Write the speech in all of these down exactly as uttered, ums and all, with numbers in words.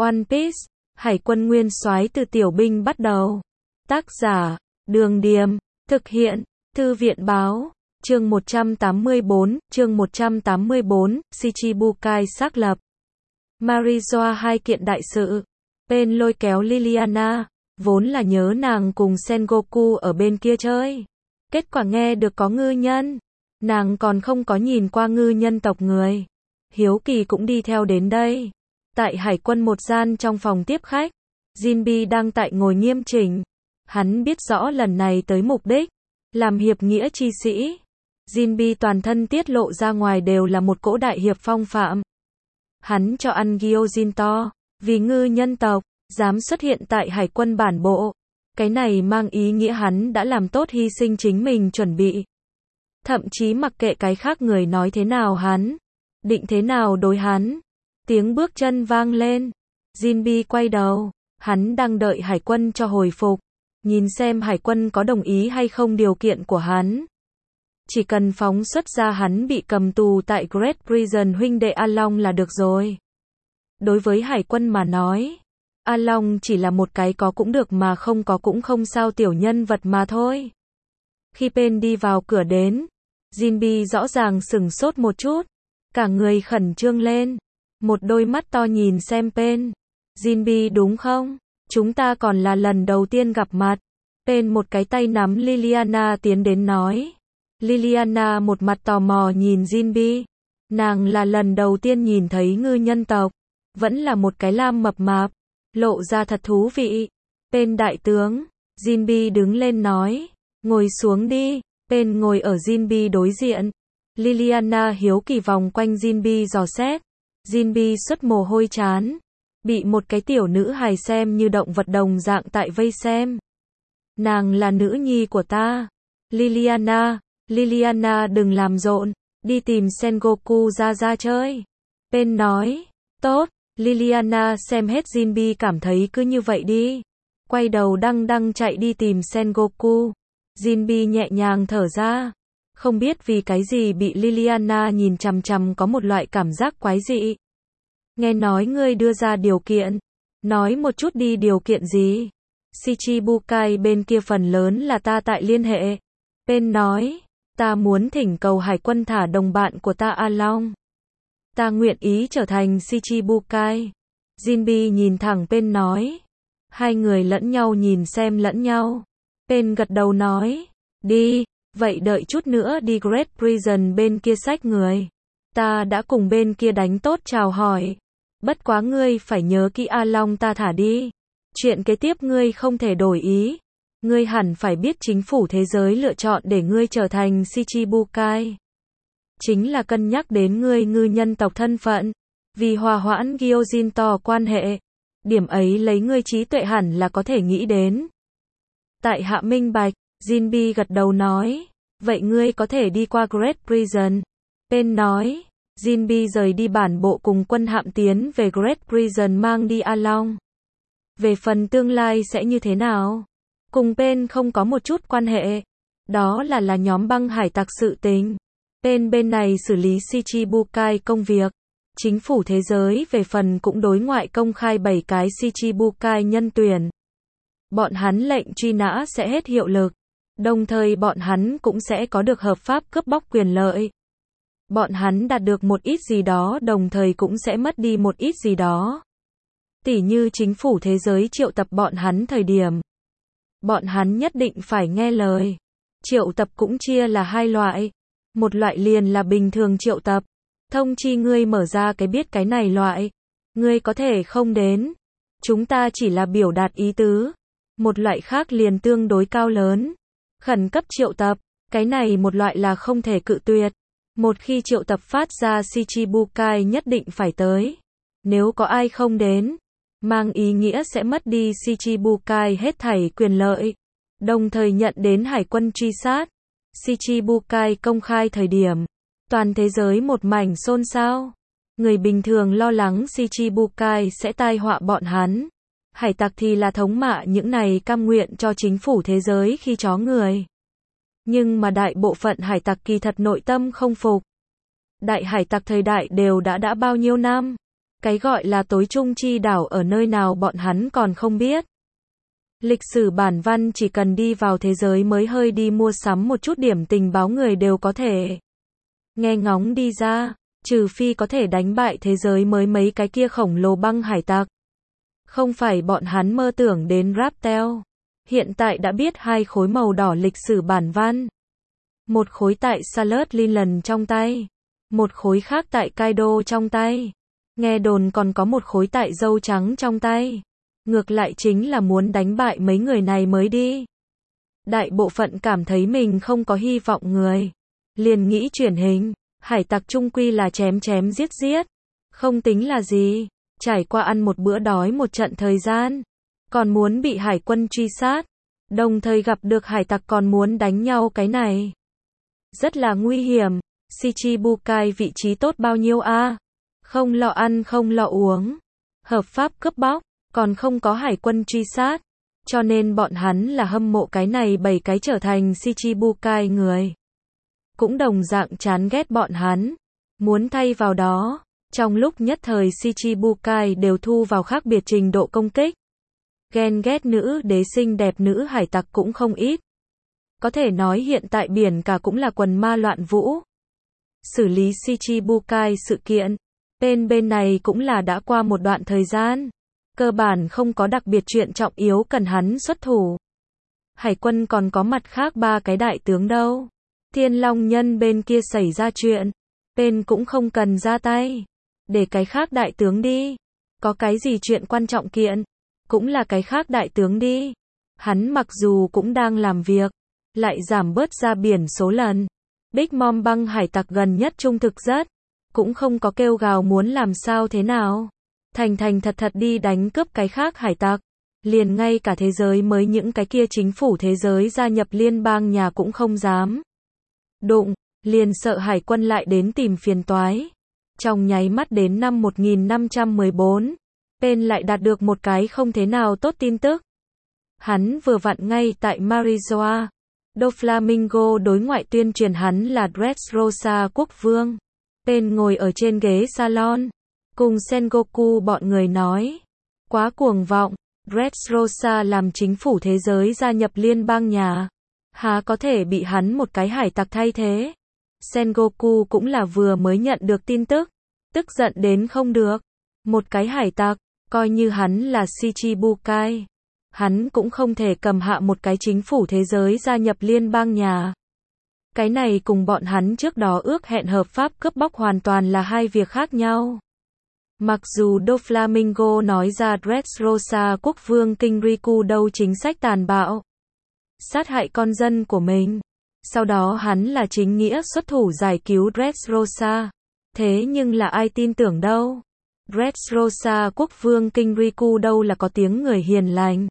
One Piece, Hải quân nguyên soái từ tiểu binh bắt đầu. Tác giả, Đường Điềm, thực hiện, Thư viện Báo, chương một trăm tám mươi bốn, chương một trăm tám mươi bốn, Shichibukai xác lập. Marijoa hai kiện đại sự. Pain lôi kéo Liliana, vốn là nhớ nàng cùng Sengoku ở bên kia chơi. Kết quả nghe được có ngư nhân. Nàng còn không có nhìn qua ngư nhân tộc người. Hiếu kỳ cũng đi theo đến đây. Tại hải quân một gian trong phòng tiếp khách, Jinbe đang tại ngồi nghiêm chỉnh. Hắn biết rõ lần này tới mục đích, làm hiệp nghĩa chi sĩ. Jinbe toàn thân tiết lộ ra ngoài đều là một cỗ đại hiệp phong phạm. Hắn cho ăn gyojin to, vì ngư nhân tộc, dám xuất hiện tại hải quân bản bộ. Cái này mang ý nghĩa hắn đã làm tốt hy sinh chính mình chuẩn bị. Thậm chí mặc kệ cái khác người nói thế nào hắn, định thế nào đối hắn. Tiếng bước chân vang lên. Jinbe quay đầu, hắn đang đợi hải quân cho hồi phục. Nhìn xem hải quân có đồng ý hay không điều kiện của hắn. Chỉ cần phóng xuất ra hắn bị cầm tù tại Great Prison huynh đệ A Long là được rồi. Đối với hải quân mà nói, A Long chỉ là một cái có cũng được mà không có cũng không sao tiểu nhân vật mà thôi. Khi Pain đi vào cửa đến, Jinbe rõ ràng sửng sốt một chút, cả người khẩn trương lên, một đôi mắt to nhìn xem Pain. Jinbe đúng không? Chúng ta còn là lần đầu tiên gặp mặt. Pain một cái tay nắm Liliana tiến đến nói. Liliana một mặt tò mò nhìn Jinbe. Nàng là lần đầu tiên nhìn thấy ngư nhân tộc. Vẫn là một cái lam mập mạp. Lộ ra thật thú vị. Pain đại tướng. Jinbe đứng lên nói. Ngồi xuống đi. Pain ngồi ở Jinbe đối diện. Liliana hiếu kỳ vòng quanh Jinbe dò xét. Jinbe xuất mồ hôi chán. Bị một cái tiểu nữ hài xem như động vật đồng dạng tại vây xem. Nàng là nữ nhi của ta. Liliana, Liliana đừng làm rộn, đi tìm Sengoku ra ra chơi. Pain nói, tốt, Liliana xem hết Jinbe cảm thấy cứ như vậy đi. Quay đầu đăng đăng chạy đi tìm Sengoku. Jinbe nhẹ nhàng thở ra. Không biết vì cái gì bị Liliana nhìn chằm chằm có một loại cảm giác quái dị. Nghe nói ngươi đưa ra điều kiện. Nói một chút đi điều kiện gì? Shichibukai bên kia phần lớn là ta tại liên hệ. Pain nói, ta muốn thỉnh cầu hải quân thả đồng bạn của ta A Long. Ta nguyện ý trở thành Shichibukai. Jinbe nhìn thẳng Pain nói. Hai người lẫn nhau nhìn xem lẫn nhau. Pain gật đầu nói, đi, vậy đợi chút nữa đi Great Prison bên kia xách người. Ta đã cùng bên kia đánh tốt chào hỏi. Bất quá ngươi phải nhớ kỹ A Long ta thả đi. Chuyện kế tiếp ngươi không thể đổi ý. Ngươi hẳn phải biết chính phủ thế giới lựa chọn để ngươi trở thành Shichibukai. Chính là cân nhắc đến ngươi ngư nhân tộc thân phận. Vì hòa hoãn gyojin to quan hệ. Điểm ấy lấy ngươi trí tuệ hẳn là có thể nghĩ đến. Tại hạ minh bạch, Jinbe gật đầu nói. Vậy ngươi có thể đi qua Great Prison. Pain nói. Jinbe rời đi bản bộ cùng quân hạm tiến về Great Prison mang đi A Long. Về phần tương lai sẽ như thế nào? Cùng Pain không có một chút quan hệ. Đó là là nhóm băng hải tặc sự tình. Pain bên này xử lý Shichibukai công việc. Chính phủ thế giới về phần cũng đối ngoại công khai bảy cái Shichibukai nhân tuyển. Bọn hắn lệnh truy nã sẽ hết hiệu lực. Đồng thời bọn hắn cũng sẽ có được hợp pháp cướp bóc quyền lợi. Bọn hắn đạt được một ít gì đó đồng thời cũng sẽ mất đi một ít gì đó. Tỉ như chính phủ thế giới triệu tập bọn hắn thời điểm. Bọn hắn nhất định phải nghe lời. Triệu tập cũng chia là hai loại. Một loại liền là bình thường triệu tập. Thông chi ngươi mở ra cái biết cái này loại. Ngươi có thể không đến. Chúng ta chỉ là biểu đạt ý tứ. Một loại khác liền tương đối cao lớn. Khẩn cấp triệu tập. Cái này một loại là không thể cự tuyệt. Một khi triệu tập phát ra Shichibukai nhất định phải tới. Nếu có ai không đến, mang ý nghĩa sẽ mất đi Shichibukai hết thảy quyền lợi. Đồng thời nhận đến hải quân truy sát. Shichibukai công khai thời điểm. Toàn thế giới một mảnh xôn xao. Người bình thường lo lắng Shichibukai sẽ tai họa bọn hắn. Hải tặc thì là thống mạ những này cam nguyện cho chính phủ thế giới khi chó người. Nhưng mà đại bộ phận hải tặc kỳ thật nội tâm không phục. Đại hải tặc thời đại đều đã đã bao nhiêu năm. Cái gọi là tối trung chi đảo ở nơi nào bọn hắn còn không biết. Lịch sử bản văn chỉ cần đi vào thế giới mới hơi đi mua sắm một chút điểm tình báo người đều có thể nghe ngóng đi ra, trừ phi có thể đánh bại thế giới mới mấy cái kia khổng lồ băng hải tặc. Không phải bọn hắn mơ tưởng đến Raptel. Hiện tại đã biết hai khối màu đỏ lịch sử bản văn. Một khối tại Salad Linland trong tay, một khối khác tại Kaido trong tay. Nghe đồn còn có một khối tại dâu trắng trong tay. Ngược lại chính là muốn đánh bại mấy người này mới đi. Đại bộ phận cảm thấy mình không có hy vọng người, liền nghĩ chuyển hình. Hải tặc chung quy là chém chém giết giết, không tính là gì. Trải qua ăn một bữa đói một trận thời gian, còn muốn bị hải quân truy sát, đồng thời gặp được hải tặc còn muốn đánh nhau, cái này rất là nguy hiểm. Shichibukai vị trí tốt bao nhiêu a? Không lo ăn không lo uống, hợp pháp cướp bóc, còn không có hải quân truy sát, cho nên bọn hắn là hâm mộ cái này bảy cái trở thành Shichibukai người. Cũng đồng dạng chán ghét bọn hắn, muốn thay vào đó. Trong lúc nhất thời Shichibukai đều thu vào khác biệt trình độ công kích. Ghen ghét nữ đế xinh đẹp nữ hải tặc cũng không ít. Có thể nói hiện tại biển cả cũng là quần ma loạn vũ. Xử lý Shichibukai sự kiện, bên bên này cũng là đã qua một đoạn thời gian. Cơ bản không có đặc biệt chuyện trọng yếu cần hắn xuất thủ. Hải quân còn có mặt khác ba cái đại tướng đâu. Thiên Long Nhân bên kia xảy ra chuyện, bên cũng không cần ra tay. Để cái khác đại tướng đi. Có cái gì chuyện quan trọng kiện, cũng là cái khác đại tướng đi. Hắn mặc dù cũng đang làm việc, lại giảm bớt ra biển số lần. Big Mom băng hải tặc gần nhất trung thực rất, cũng không có kêu gào muốn làm sao thế nào. Thành thành thật thật đi đánh cướp cái khác hải tặc. Liền ngay cả thế giới mới những cái kia chính phủ thế giới gia nhập liên bang nhà cũng không dám đụng, liền sợ hải quân lại đến tìm phiền toái. Trong nháy mắt đến năm một nghìn năm trăm mười bốn, Pen lại đạt được một cái không thế nào tốt tin tức. Hắn vừa vặn ngay tại Marizoa. Doflamingo đối ngoại tuyên truyền hắn là Dressrosa quốc vương. Pen ngồi ở trên ghế salon, cùng Sengoku bọn người nói. Quá cuồng vọng, Dressrosa làm chính phủ thế giới gia nhập liên bang nhà. Há có thể bị hắn một cái hải tặc thay thế. Sengoku cũng là vừa mới nhận được tin tức, tức giận đến không được. Một cái hải tặc, coi như hắn là Shichibukai, hắn cũng không thể cầm hạ một cái chính phủ thế giới gia nhập liên bang nhà. Cái này cùng bọn hắn trước đó ước hẹn hợp pháp cướp bóc hoàn toàn là hai việc khác nhau. Mặc dù Doflamingo nói ra Dressrosa quốc vương Kinh Riku đâu chính sách tàn bạo, sát hại con dân của mình. Sau đó hắn là chính nghĩa xuất thủ giải cứu Dressrosa. Thế nhưng là ai tin tưởng đâu. Dressrosa quốc vương Kinh Riku đâu là có tiếng người hiền lành,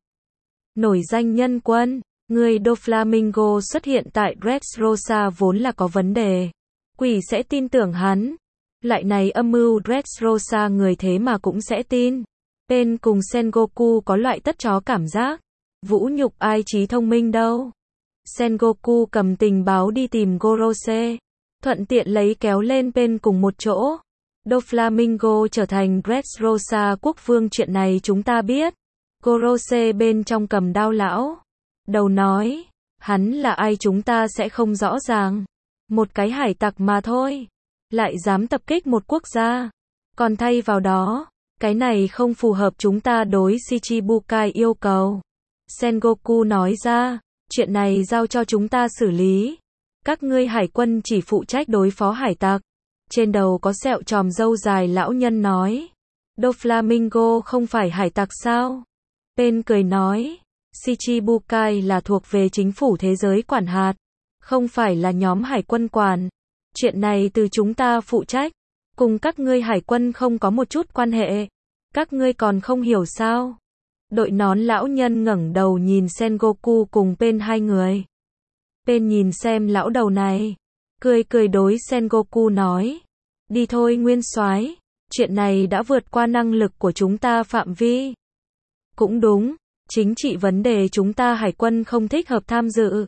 nổi danh nhân quân. Người Doflamingo xuất hiện tại Dressrosa vốn là có vấn đề. Quỷ sẽ tin tưởng hắn. Lại này âm mưu Dressrosa người thế mà cũng sẽ tin. Pen cùng Sengoku có loại tất chó cảm giác. Vũ nhục ai trí thông minh đâu. Sengoku cầm tình báo đi tìm Gorose, thuận tiện lấy kéo lên Pen cùng một chỗ. Doflamingo trở thành Dressrosa quốc vương chuyện này chúng ta biết. Gorose bên trong cầm đao lão đầu nói, hắn là ai chúng ta sẽ không rõ ràng. Một cái hải tặc mà thôi, lại dám tập kích một quốc gia. Còn thay vào đó, cái này không phù hợp chúng ta đối Shichibukai yêu cầu. Sengoku nói ra, chuyện này giao cho chúng ta xử lý. Các ngươi hải quân chỉ phụ trách đối phó hải tặc. Trên đầu có sẹo tròm râu dài lão nhân nói. Doflamingo không phải hải tặc sao? Pen cười nói, Shichibukai là thuộc về chính phủ thế giới quản hạt, không phải là nhóm hải quân quản. Chuyện này từ chúng ta phụ trách, cùng các ngươi hải quân không có một chút quan hệ. Các ngươi còn không hiểu sao? Đội nón lão nhân ngẩng đầu nhìn Sengoku cùng Pen hai người. Pen nhìn xem lão đầu này, cười cười đối Sengoku nói, đi thôi nguyên soái, chuyện này đã vượt qua năng lực của chúng ta phạm vi. Cũng đúng, chính trị vấn đề chúng ta hải quân không thích hợp tham dự.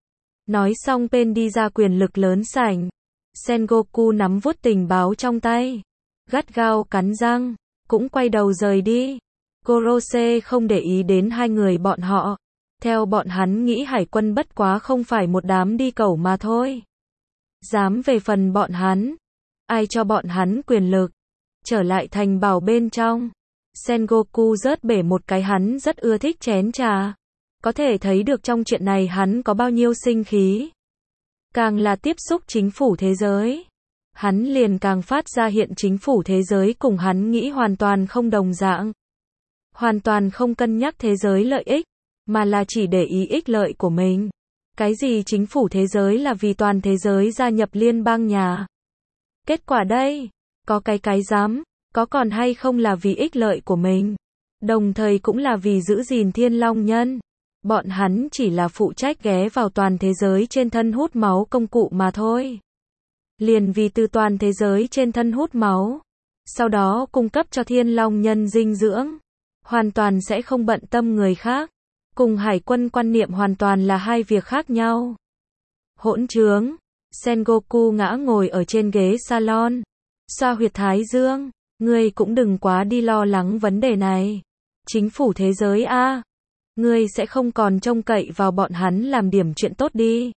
Nói xong Pen đi ra quyền lực lớn sảnh. Sengoku nắm vuốt tình báo trong tay, gắt gao cắn răng. cũng quay đầu rời đi. Gorose không để ý đến hai người bọn họ. Theo bọn hắn nghĩ hải quân bất quá không phải một đám đi cẩu mà thôi. Dám về phần bọn hắn. Ai cho bọn hắn quyền lực. Trở lại thành bảo bên trong. Sengoku rớt bể một cái, hắn rất ưa thích chén trà. Có thể thấy được trong chuyện này hắn có bao nhiêu sinh khí. Càng là tiếp xúc chính phủ thế giới, hắn liền càng phát ra hiện chính phủ thế giới cùng hắn nghĩ hoàn toàn không đồng dạng. Hoàn toàn không cân nhắc thế giới lợi ích, mà là chỉ để ý ích lợi của mình. Cái gì chính phủ thế giới là vì toàn thế giới gia nhập liên bang nhà. Kết quả đây, có cái cái dám, có còn hay không là vì ích lợi của mình. Đồng thời cũng là vì giữ gìn Thiên Long Nhân. Bọn hắn chỉ là phụ trách ghé vào toàn thế giới trên thân hút máu công cụ mà thôi. Liền vì từ toàn thế giới trên thân hút máu, sau đó cung cấp cho Thiên Long Nhân dinh dưỡng. Hoàn toàn sẽ không bận tâm người khác. Cùng hải quân quan niệm hoàn toàn là hai việc khác nhau. Hỗn trướng. Sengoku ngã ngồi ở trên ghế salon. Xoa huyệt thái dương. Ngươi cũng đừng quá đi lo lắng vấn đề này. Chính phủ thế giới a, ngươi sẽ không còn trông cậy vào bọn hắn làm điểm chuyện tốt đi.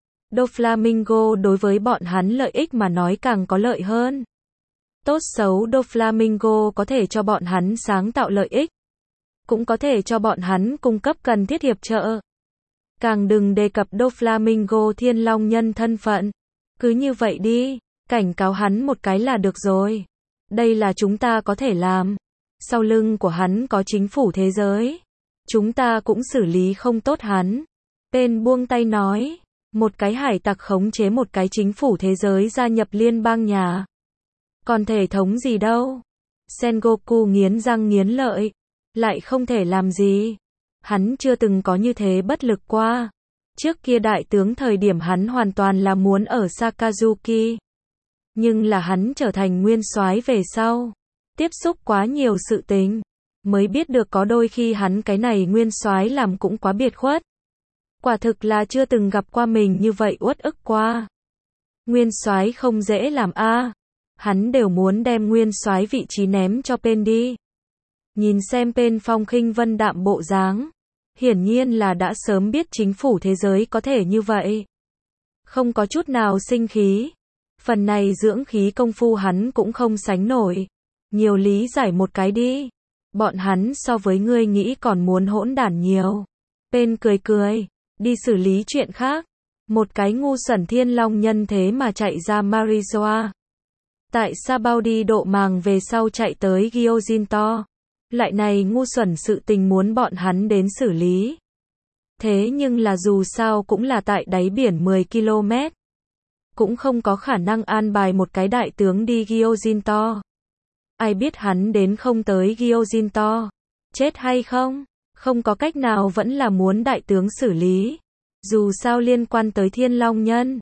Doflamingo đối với bọn hắn lợi ích mà nói càng có lợi hơn. Tốt xấu Doflamingo có thể cho bọn hắn sáng tạo lợi ích. Cũng có thể cho bọn hắn cung cấp cần thiết hiệp trợ. Càng đừng đề cập Doflamingo Thiên Long Nhân thân phận. Cứ như vậy đi, cảnh cáo hắn một cái là được rồi. Đây là chúng ta có thể làm. Sau lưng của hắn có chính phủ thế giới. Chúng ta cũng xử lý không tốt hắn. Tên buông tay nói. Một cái hải tặc khống chế một cái chính phủ thế giới gia nhập liên bang nhà. Còn thể thống gì đâu. Sengoku nghiến răng nghiến lợi. Lại không thể làm gì. Hắn chưa từng có như thế bất lực qua. Trước kia đại tướng thời điểm hắn hoàn toàn là muốn ở Sakazuki. Nhưng là hắn trở thành nguyên soái về sau. Tiếp xúc quá nhiều sự tình. Mới biết được có đôi khi hắn cái này nguyên soái làm cũng quá biệt khuất. Quả thực là chưa từng gặp qua mình như vậy uất ức qua. Nguyên soái không dễ làm a. Hắn đều muốn đem nguyên soái vị trí ném cho Pen đi. Nhìn xem Pen phong khinh vân đạm bộ dáng. Hiển nhiên là đã sớm biết chính phủ thế giới có thể như vậy. Không có chút nào sinh khí. Phần này dưỡng khí công phu hắn cũng không sánh nổi. Nhiều lý giải một cái đi. Bọn hắn so với ngươi nghĩ còn muốn hỗn đản nhiều. Pen cười cười. Đi xử lý chuyện khác. Một cái ngu xuẩn Thiên Long Nhân thế mà chạy ra Marizoa. Tại sao bao đi độ màng về sau chạy tới Gyojinto. Lại này ngu xuẩn sự tình muốn bọn hắn đến xử lý. Thế nhưng là dù sao cũng là tại đáy biển mười ki lô mét. Cũng không có khả năng an bài một cái đại tướng đi Gyojinto. Ai biết hắn đến không tới Gyojinto. Chết hay không? Không có cách nào vẫn là muốn đại tướng xử lý. Dù sao liên quan tới Thiên Long Nhân.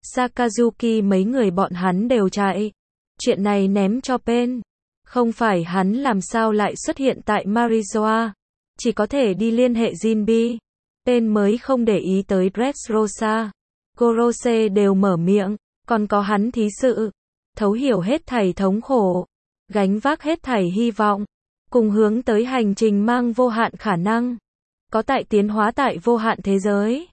Sakazuki mấy người bọn hắn đều chạy. Chuyện này ném cho Pen. Không phải hắn làm sao lại xuất hiện tại Marizoa. Chỉ có thể đi liên hệ Jinbi. Pen mới không để ý tới Dressrosa. Gorose đều mở miệng. Còn có hắn thí sự. Thấu hiểu hết thảy thống khổ. Gánh vác hết thảy hy vọng. Cùng hướng tới hành trình mang vô hạn khả năng. Có tại tiến hóa tại vô hạn thế giới.